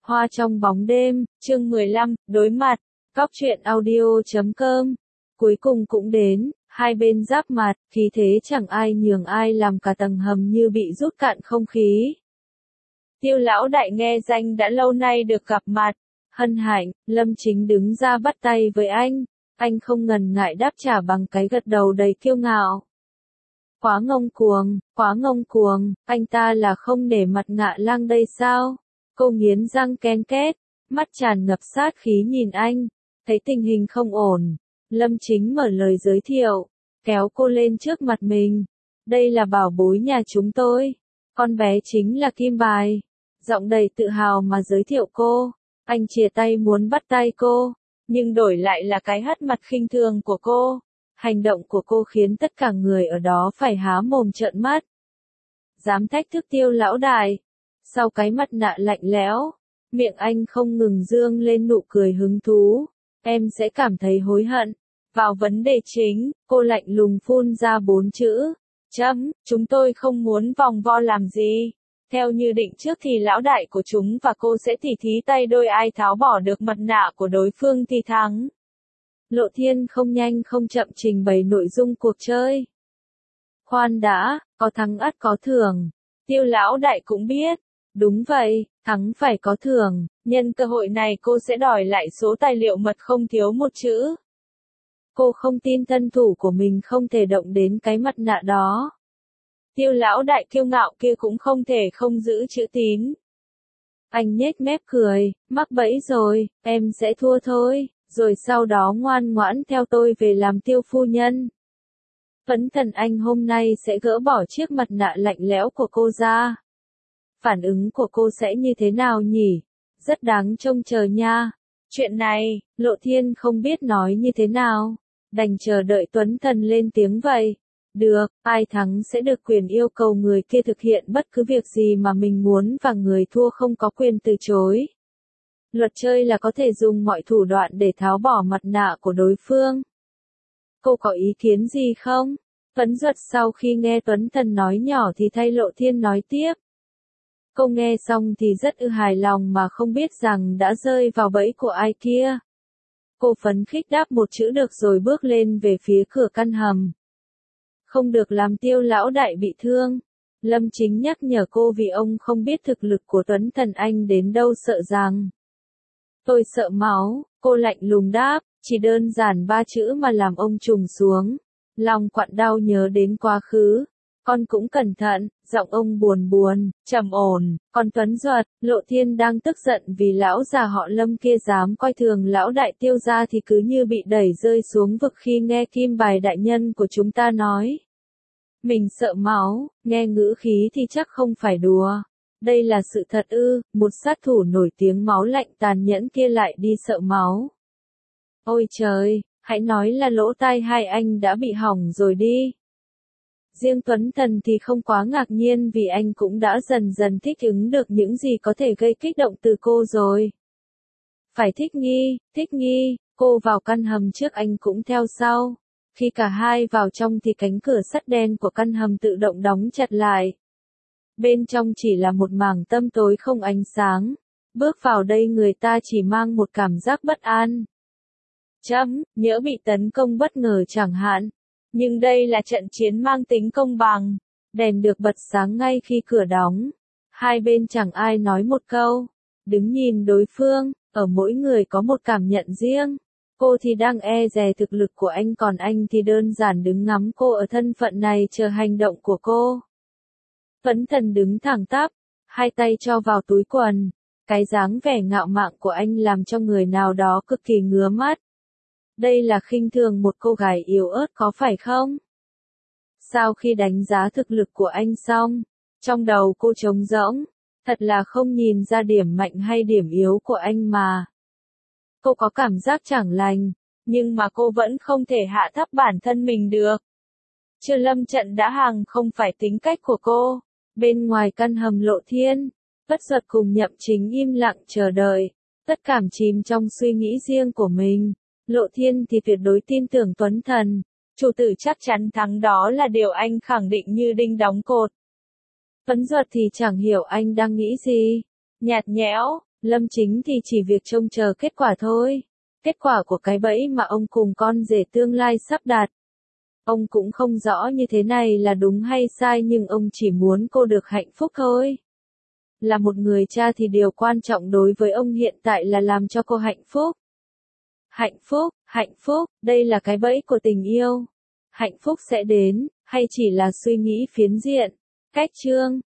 Hoa trong bóng đêm, chương 15, đối mặt, Cóc truyện audio.com. Cuối cùng cũng đến, hai bên giáp mặt, khí thế chẳng ai nhường ai làm cả tầng hầm như bị rút cạn không khí. Tiêu lão đại nghe danh đã lâu nay được gặp mặt, hân hạnh, Lâm Chính đứng ra bắt tay với anh không ngần ngại đáp trả bằng cái gật đầu đầy kiêu ngạo. Quá ngông cuồng, anh ta là không để mặt Ngạ Lang đây sao? Cô nghiến răng ken két, mắt tràn ngập sát khí nhìn anh, thấy tình hình không ổn, Lâm Chính mở lời giới thiệu, kéo cô lên trước mặt mình. Đây là bảo bối nhà chúng tôi, con bé chính là Kim Bài. Giọng đầy tự hào mà giới thiệu cô, anh chìa tay muốn bắt tay cô, nhưng đổi lại là cái hất mặt khinh thường của cô. Hành động của cô khiến tất cả người ở đó phải há mồm trợn mắt. Dám thách thức Tiêu lão đại. Sau cái mặt nạ lạnh lẽo, miệng anh không ngừng dương lên nụ cười hứng thú. Em sẽ cảm thấy hối hận. Vào vấn đề chính, cô lạnh lùng phun ra 4 chữ. Chúng tôi không muốn vòng vo làm gì. Theo như định trước thì lão đại của chúng và cô sẽ tỉ thí tay đôi, ai tháo bỏ được mặt nạ của đối phương thì thắng. Lộ Thiên không nhanh không chậm trình bày nội dung cuộc chơi. Khoan đã, có thắng ắt có thưởng. Tiêu lão đại cũng biết. Đúng vậy, thắng phải có thưởng. Nhân cơ hội này cô sẽ đòi lại số tài liệu mật không thiếu một chữ. Cô không tin thân thủ của mình không thể động đến cái mặt nạ đó. Tiêu lão đại kiêu ngạo kia cũng không thể không giữ chữ tín. Anh nhếch mép cười, mắc bẫy rồi, em sẽ thua thôi, rồi sau đó ngoan ngoãn theo tôi về làm Tiêu phu nhân. Phấn thần anh hôm nay sẽ gỡ bỏ chiếc mặt nạ lạnh lẽo của cô ra. Phản ứng của cô sẽ như thế nào nhỉ? Rất đáng trông chờ nha. Chuyện này, Lộ Thiên không biết nói như thế nào. Đành chờ đợi Tuấn Thần lên tiếng vậy. Được, ai thắng sẽ được quyền yêu cầu người kia thực hiện bất cứ việc gì mà mình muốn và người thua không có quyền từ chối. Luật chơi là có thể dùng mọi thủ đoạn để tháo bỏ mặt nạ của đối phương. Cô có ý kiến gì không? Tuấn Duật sau khi nghe Tuấn Thần nói nhỏ thì thay Lộ Thiên nói tiếp. Cô nghe xong thì rất hài lòng mà không biết rằng đã rơi vào bẫy của ai kia. Cô phấn khích đáp một chữ được rồi bước lên về phía cửa căn hầm. Không được làm Tiêu lão đại bị thương. Lâm Chính nhắc nhở cô vì ông không biết thực lực của Tuấn Thần anh đến đâu sợ rằng. Tôi sợ máu, cô lạnh lùng đáp, chỉ đơn giản 3 chữ mà làm ông trùng xuống. Lòng quặn đau nhớ đến quá khứ. Con cũng cẩn thận, giọng ông buồn, trầm ổn. Còn Tuấn Duật, Lộ Thiên đang tức giận vì lão già họ Lâm kia dám coi thường lão đại Tiêu gia thì cứ như bị đẩy rơi xuống vực khi nghe Kim Bài đại nhân của chúng ta nói. Mình sợ máu, nghe ngữ khí thì chắc không phải đùa. Đây là sự thật ư? Một sát thủ nổi tiếng máu lạnh tàn nhẫn kia lại đi sợ máu. Ôi trời, hãy nói là lỗ tai hai anh đã bị hỏng rồi đi. Riêng Tuấn Thần thì không quá ngạc nhiên vì anh cũng đã dần dần thích ứng được những gì có thể gây kích động từ cô rồi. Phải thích nghi, cô vào căn hầm trước anh cũng theo sau. Khi cả hai vào trong thì cánh cửa sắt đen của căn hầm tự động đóng chặt lại. Bên trong chỉ là một mảng tăm tối không ánh sáng. Bước vào đây người ta chỉ mang một cảm giác bất an. Nhỡ bị tấn công bất ngờ chẳng hạn. Nhưng đây là trận chiến mang tính công bằng. Đèn được bật sáng ngay khi cửa đóng. Hai bên chẳng ai nói một câu. Đứng nhìn đối phương, ở mỗi người có một cảm nhận riêng. Cô thì đang e dè thực lực của anh, còn anh thì đơn giản đứng ngắm cô ở thân phận này chờ hành động của cô. Tuấn Thần đứng thẳng tắp, hai tay cho vào túi quần. Cái dáng vẻ ngạo mạn của anh làm cho người nào đó cực kỳ ngứa mắt. Đây là khinh thường một cô gái yếu ớt có phải không? Sau khi đánh giá thực lực của anh xong, trong đầu cô trống rỗng, thật là không nhìn ra điểm mạnh hay điểm yếu của anh mà. Cô có cảm giác chẳng lành, nhưng mà cô vẫn không thể hạ thấp bản thân mình được. Chưa lâm trận đã hàng không phải tính cách của cô. Bên ngoài căn hầm Lộ Thiên, Bất Duật cùng Nhậm Chính im lặng chờ đợi, tất cảm chìm trong suy nghĩ riêng của mình. Lộ Thiên thì tuyệt đối tin tưởng Tuấn Thần, chủ tử chắc chắn thắng, đó là điều anh khẳng định như đinh đóng cột. Tuấn Duật thì chẳng hiểu anh đang nghĩ gì. Nhạt nhẽo, Lâm Chính thì chỉ việc trông chờ kết quả thôi. Kết quả của cái bẫy mà ông cùng con rể tương lai sắp đặt. Ông cũng không rõ như thế này là đúng hay sai nhưng ông chỉ muốn cô được hạnh phúc thôi. Là một người cha thì điều quan trọng đối với ông hiện tại là làm cho cô hạnh phúc. Hạnh phúc, đây là cái bẫy của tình yêu. Hạnh phúc sẽ đến, hay chỉ là suy nghĩ phiến diện? Cách chương